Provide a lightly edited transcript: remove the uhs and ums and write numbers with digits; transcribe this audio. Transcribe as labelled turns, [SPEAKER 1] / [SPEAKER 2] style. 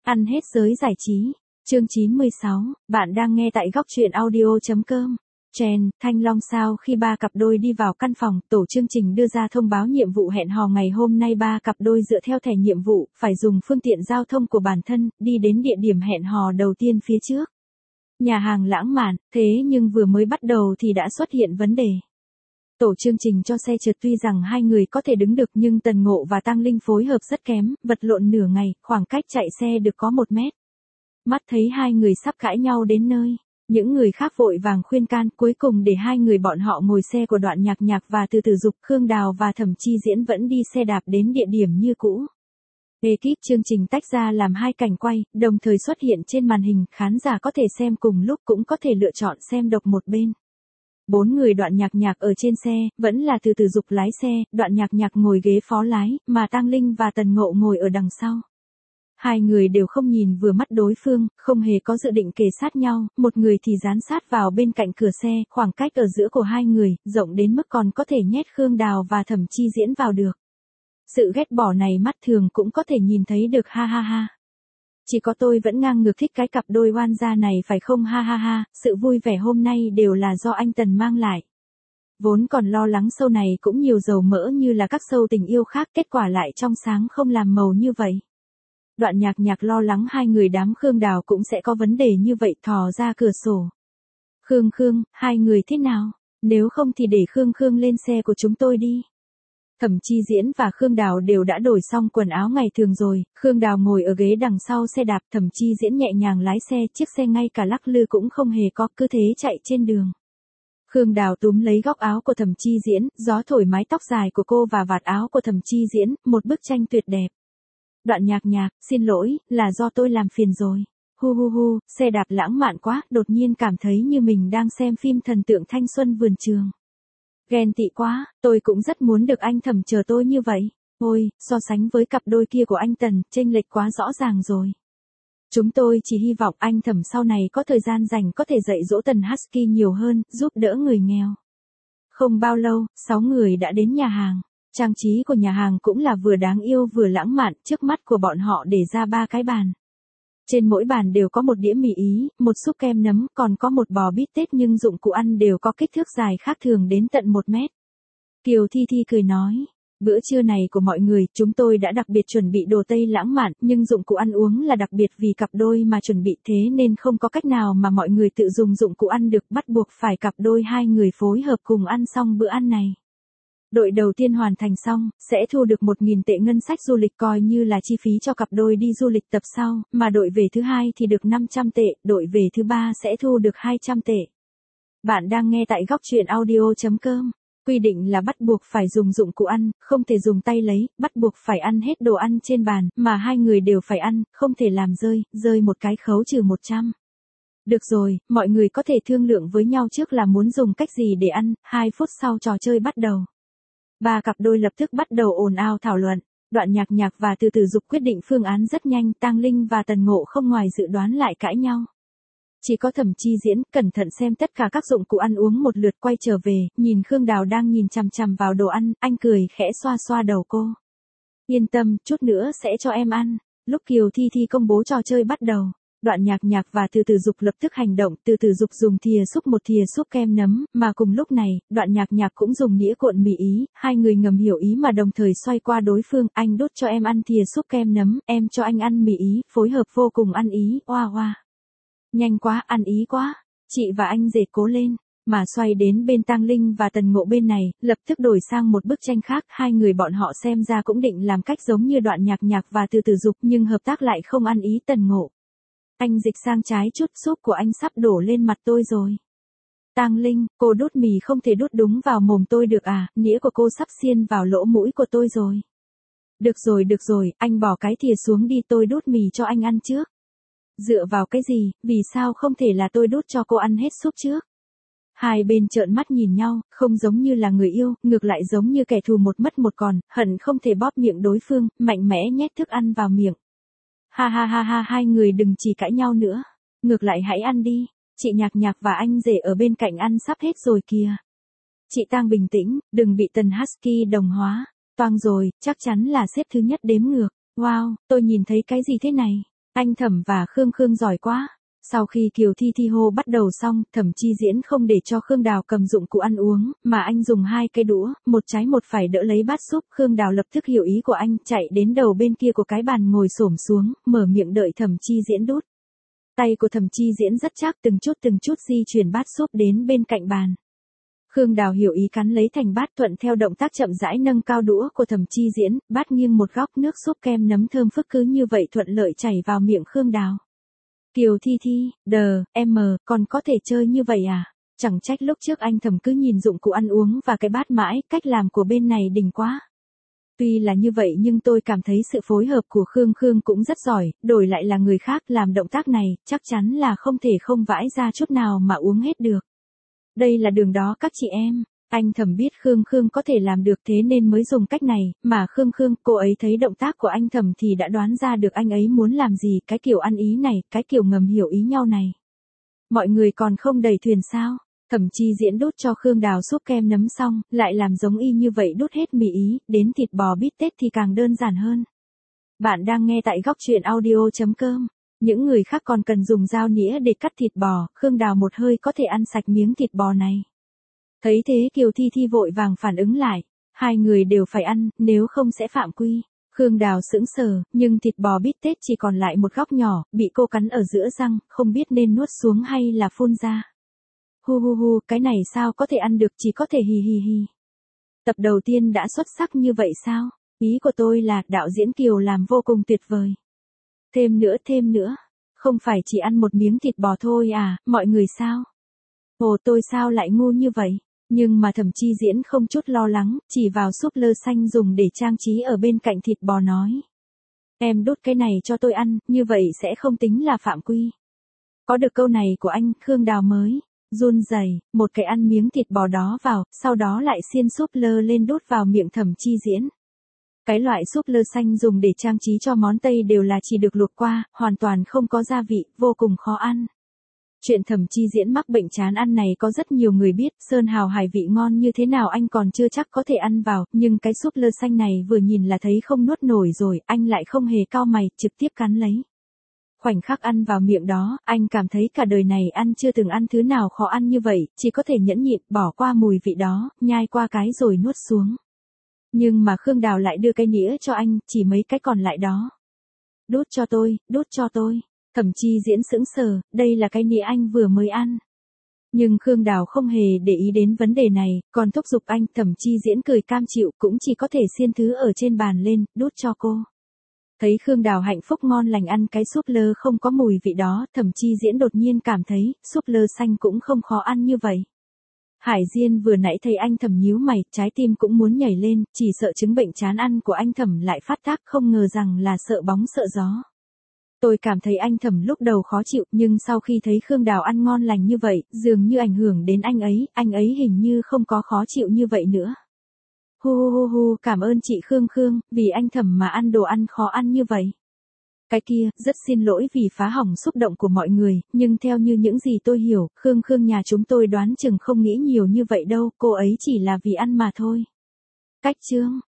[SPEAKER 1] Ăn hết giới giải trí. Chương 96, bạn đang nghe tại góc truyện audio.com. Trend, Thanh Long sao khi ba cặp đôi đi vào căn phòng, tổ chương trình đưa ra thông báo nhiệm vụ hẹn hò ngày hôm nay ba cặp đôi dựa theo thẻ nhiệm vụ, phải dùng phương tiện giao thông của bản thân, đi đến địa điểm hẹn hò đầu tiên phía trước. Nhà hàng lãng mạn, thế nhưng vừa mới bắt đầu thì đã xuất hiện vấn đề. Tổ chương trình cho xe trượt tuy rằng hai người có thể đứng được nhưng Tần Ngộ và Tăng Linh phối hợp rất kém, vật lộn nửa ngày, khoảng cách chạy xe được có 1 mét. Mắt thấy hai người sắp cãi nhau đến nơi, những người khác vội vàng khuyên can, cuối cùng để hai người bọn họ ngồi xe của Đoạn Nhạc Nhạc và Từ Từ Dục, Khương Đào và Thẩm Chi Diễn vẫn đi xe đạp đến địa điểm như cũ. Ekip chương trình tách ra làm 2 cảnh quay, đồng thời xuất hiện trên màn hình, khán giả có thể xem cùng lúc cũng có thể lựa chọn xem độc một bên. 4 người Đoạn Nhạc Nhạc ở trên xe, vẫn là Từ Từ Dục lái xe, Đoạn Nhạc Nhạc ngồi ghế phó lái, mà Tăng Linh và Tần Ngộ ngồi ở đằng sau. Hai người đều không nhìn vừa mắt đối phương, không hề có dự định kề sát nhau, một người thì dán sát vào bên cạnh cửa xe, khoảng cách ở giữa của hai người, rộng đến mức còn có thể nhét Khương Đào và Thẩm Chi Diễn vào được. Sự ghét bỏ này mắt thường cũng có thể nhìn thấy được, ha ha ha. Chỉ có tôi vẫn ngang ngược thích cái cặp đôi oan gia này phải không, ha ha ha, sự vui vẻ hôm nay đều là do anh Tần mang lại. Vốn còn lo lắng show này cũng nhiều dầu mỡ như là các show tình yêu khác, kết quả lại trong sáng không làm màu như vậy. Đoạn Nhạc Nhạc lo lắng hai người đám Khương Đào cũng sẽ có vấn đề như vậy, thò ra cửa sổ. Khương, hai người thế nào? Nếu không thì để Khương lên xe của chúng tôi đi. Thẩm Chi Diễn và Khương Đào đều đã đổi xong quần áo ngày thường rồi, Khương Đào ngồi ở ghế đằng sau xe đạp, Thẩm Chi Diễn nhẹ nhàng lái xe, chiếc xe ngay cả lắc lư cũng không hề có, cứ thế chạy trên đường. Khương Đào túm lấy góc áo của Thẩm Chi Diễn, gió thổi mái tóc dài của cô và vạt áo của Thẩm Chi Diễn, một bức tranh tuyệt đẹp. Đoạn Nhạc Nhạc, xin lỗi, là do tôi làm phiền rồi. Hu, xe đạp lãng mạn quá, đột nhiên cảm thấy như mình đang xem phim thần tượng thanh xuân vườn trường. Ghen tị quá, tôi cũng rất muốn được anh Thẩm chờ tôi như vậy. Ôi, so sánh với cặp đôi kia của anh Tần, chênh lệch quá rõ ràng rồi. Chúng tôi chỉ hy vọng anh Thẩm sau này có thời gian rảnh có thể dạy dỗ Tần Husky nhiều hơn, giúp đỡ người nghèo. Không bao lâu, 6 người đã đến nhà hàng. Trang trí của nhà hàng cũng là vừa đáng yêu vừa lãng mạn, trước mắt của bọn họ để ra 3 cái bàn. Trên mỗi bàn đều có một đĩa mì Ý, một xúc kem nấm, còn có một bò bít tết, nhưng dụng cụ ăn đều có kích thước dài khác thường đến tận 1 mét. Kiều Thi Thi cười nói, bữa trưa này của mọi người, chúng tôi đã đặc biệt chuẩn bị đồ Tây lãng mạn, nhưng dụng cụ ăn uống là đặc biệt vì cặp đôi mà chuẩn bị, thế nên không có cách nào mà mọi người tự dùng dụng cụ ăn được, bắt buộc phải cặp đôi hai người phối hợp cùng ăn xong bữa ăn này. Đội đầu tiên hoàn thành xong, sẽ thu được 1.000 tệ ngân sách du lịch coi như là chi phí cho cặp đôi đi du lịch tập sau, mà đội về thứ hai thì được 500 tệ, đội về thứ ba sẽ thu được 200 tệ. Bạn đang nghe tại góc truyện audio.com. Quy định là bắt buộc phải dùng dụng cụ ăn, không thể dùng tay lấy, bắt buộc phải ăn hết đồ ăn trên bàn, mà hai người đều phải ăn, không thể làm rơi một cái khấu trừ 100. Được rồi, mọi người có thể thương lượng với nhau trước là muốn dùng cách gì để ăn, 2 phút sau trò chơi bắt đầu. Ba cặp đôi lập tức bắt đầu ồn ào thảo luận, Đoạn Nhạc Nhạc và Từ Từ Dục quyết định phương án rất nhanh, Tăng Linh và Tần Ngộ không ngoài dự đoán lại cãi nhau. Chỉ có Thẩm Chi Diễn cẩn thận xem tất cả các dụng cụ ăn uống một lượt, quay trở về, nhìn Khương Đào đang nhìn chằm chằm vào đồ ăn, anh cười khẽ xoa xoa đầu cô. Yên tâm, chút nữa sẽ cho em ăn. Lúc Kiều Thi Thi công bố trò chơi bắt đầu, Đoạn Nhạc Nhạc và Từ Từ Dục lập tức hành động, Từ Từ Dục dùng thìa xúc một thìa xúc kem nấm, mà cùng lúc này, Đoạn Nhạc Nhạc cũng dùng nĩa cuộn mì Ý, hai người ngầm hiểu ý mà đồng thời xoay qua đối phương, anh đút cho em ăn thìa xúc kem nấm, em cho anh ăn mì Ý, phối hợp vô cùng ăn ý, oa. Nhanh quá, ăn ý quá, chị và anh rể cố lên. Mà xoay đến bên Tăng Linh và Tần Ngộ bên này, lập tức đổi sang một bức tranh khác, hai người bọn họ xem ra cũng định làm cách giống như Đoạn Nhạc Nhạc và Từ Từ Dục, nhưng hợp tác lại không ăn ý Tần Ngộ. Anh dịch sang trái chút, súp của anh sắp đổ lên mặt tôi rồi. Tăng Linh, cô đút mì không thể đút đúng vào mồm tôi được à, nĩa của cô sắp xiên vào lỗ mũi của tôi rồi. Được rồi, anh bỏ cái thìa xuống đi, tôi đút mì cho anh ăn trước. Dựa vào cái gì, vì sao không thể là tôi đút cho cô ăn hết súp trước? Hai bên trợn mắt nhìn nhau, không giống như là người yêu, ngược lại giống như kẻ thù một mất một còn, hận không thể bóp miệng đối phương, mạnh mẽ nhét thức ăn vào miệng. Ha, hai người đừng chỉ cãi nhau nữa. Ngược lại hãy ăn đi, chị Nhạc Nhạc và anh rể ở bên cạnh ăn sắp hết rồi kìa. Chị Tang bình tĩnh, đừng bị Tần Husky đồng hóa. Toang rồi, chắc chắn là xếp thứ nhất đếm ngược. Wow, tôi nhìn thấy cái gì thế này? Anh Thẩm và Khương Khương giỏi quá. Sau khi Kiều Thi Thi hô bắt đầu xong, Thẩm Chi Diễn không để cho Khương Đào cầm dụng cụ ăn uống, mà anh dùng 2 cây đũa, một trái một phải đỡ lấy bát súp. Khương Đào lập tức hiểu ý của anh, chạy đến đầu bên kia của cái bàn ngồi xổm xuống, mở miệng đợi Thẩm Chi Diễn đút. Tay của Thẩm Chi Diễn rất chắc, từng chút di chuyển bát súp đến bên cạnh bàn. Khương Đào hiểu ý cắn lấy thành bát, thuận theo động tác chậm rãi nâng cao đũa của Thẩm Chi Diễn, bát nghiêng một góc, nước súp kem nấm thơm phức cứ như vậy thuận lợi chảy vào miệng Khương Đào. Kiều Thi Thi, còn có thể chơi như vậy à? Chẳng trách lúc trước anh Thẩm cứ nhìn dụng cụ ăn uống và cái bát mãi, cách làm của bên này đỉnh quá. Tuy là như vậy nhưng tôi cảm thấy sự phối hợp của Khương Khương cũng rất giỏi, đổi lại là người khác làm động tác này, chắc chắn là không thể không vãi ra chút nào mà uống hết được. Đây là đường đó các chị em. Anh Thẩm biết Khương Khương có thể làm được thế nên mới dùng cách này, mà Khương Khương, cô ấy thấy động tác của anh Thẩm thì đã đoán ra được anh ấy muốn làm gì, cái kiểu ăn ý này, cái kiểu ngầm hiểu ý nhau này. Mọi người còn không đầy thuyền sao? Thẩm Chi Diễn đút cho Khương Đào súp kem nấm xong, lại làm giống y như vậy đút hết mì ý, đến thịt bò bít tết thì càng đơn giản hơn. Bạn đang nghe tại góc truyện audio.com. Những người khác còn cần dùng dao nĩa để cắt thịt bò, Khương Đào một hơi có thể ăn sạch miếng thịt bò này. Thấy thế Kiều Thi Thi vội vàng phản ứng lại, 2 người đều phải ăn, nếu không sẽ phạm quy. Khương Đào sững sờ, nhưng thịt bò bít tết chỉ còn lại một góc nhỏ, bị cô cắn ở giữa răng, không biết nên nuốt xuống hay là phun ra. Hu, cái này sao có thể ăn được, chỉ có thể hi. Tập đầu tiên đã xuất sắc như vậy sao? Ý của tôi là đạo diễn Kiều làm vô cùng tuyệt vời. Thêm nữa. Không phải chỉ ăn một miếng thịt bò thôi à, mọi người sao? Ồ, tôi sao lại ngu như vậy? Nhưng mà Thẩm Chi Diễn không chút lo lắng, chỉ vào súp lơ xanh dùng để trang trí ở bên cạnh thịt bò nói. Em đút cái này cho tôi ăn, như vậy sẽ không tính là phạm quy. Có được câu này của anh, Khương Đào mới run rẩy, một cái ăn miếng thịt bò đó vào, sau đó lại xiên súp lơ lên đút vào miệng Thẩm Chi Diễn. Cái loại súp lơ xanh dùng để trang trí cho món Tây đều là chỉ được luộc qua, hoàn toàn không có gia vị, vô cùng khó ăn. Chuyện Thẩm Chi Diễn mắc bệnh chán ăn này có rất nhiều người biết, sơn hào hải vị ngon như thế nào anh còn chưa chắc có thể ăn vào, nhưng cái súp lơ xanh này vừa nhìn là thấy không nuốt nổi rồi, anh lại không hề cau mày, trực tiếp cắn lấy. Khoảnh khắc ăn vào miệng đó, anh cảm thấy cả đời này ăn chưa từng ăn thứ nào khó ăn như vậy, chỉ có thể nhẫn nhịn, bỏ qua mùi vị đó, nhai qua cái rồi nuốt xuống. Nhưng mà Khương Đào lại đưa cái nĩa cho anh, chỉ mấy cái còn lại đó. Đút cho tôi. Thẩm Chi Diễn sững sờ, đây là cái nĩa anh vừa mới ăn. Nhưng Khương Đào không hề để ý đến vấn đề này, còn thúc giục anh. Thẩm Chi Diễn cười cam chịu, cũng chỉ có thể xiên thứ ở trên bàn lên, đút cho cô. Thấy Khương Đào hạnh phúc ngon lành ăn cái súp lơ không có mùi vị đó, Thẩm Chi Diễn đột nhiên cảm thấy, súp lơ xanh cũng không khó ăn như vậy. Hải Diên vừa nãy thấy anh Thẩm nhíu mày, trái tim cũng muốn nhảy lên, chỉ sợ chứng bệnh chán ăn của anh Thẩm lại phát tác, không ngờ rằng là sợ bóng sợ gió. Tôi cảm thấy anh Thẩm lúc đầu khó chịu, nhưng sau khi thấy Khương Đào ăn ngon lành như vậy, dường như ảnh hưởng đến anh ấy hình như không có khó chịu như vậy nữa. Hu, cảm ơn chị Khương, vì anh Thẩm mà ăn đồ ăn khó ăn như vậy. Cái kia, rất xin lỗi vì phá hỏng xúc động của mọi người, nhưng theo như những gì tôi hiểu, Khương nhà chúng tôi đoán chừng không nghĩ nhiều như vậy đâu, cô ấy chỉ là vì ăn mà thôi. Cách chương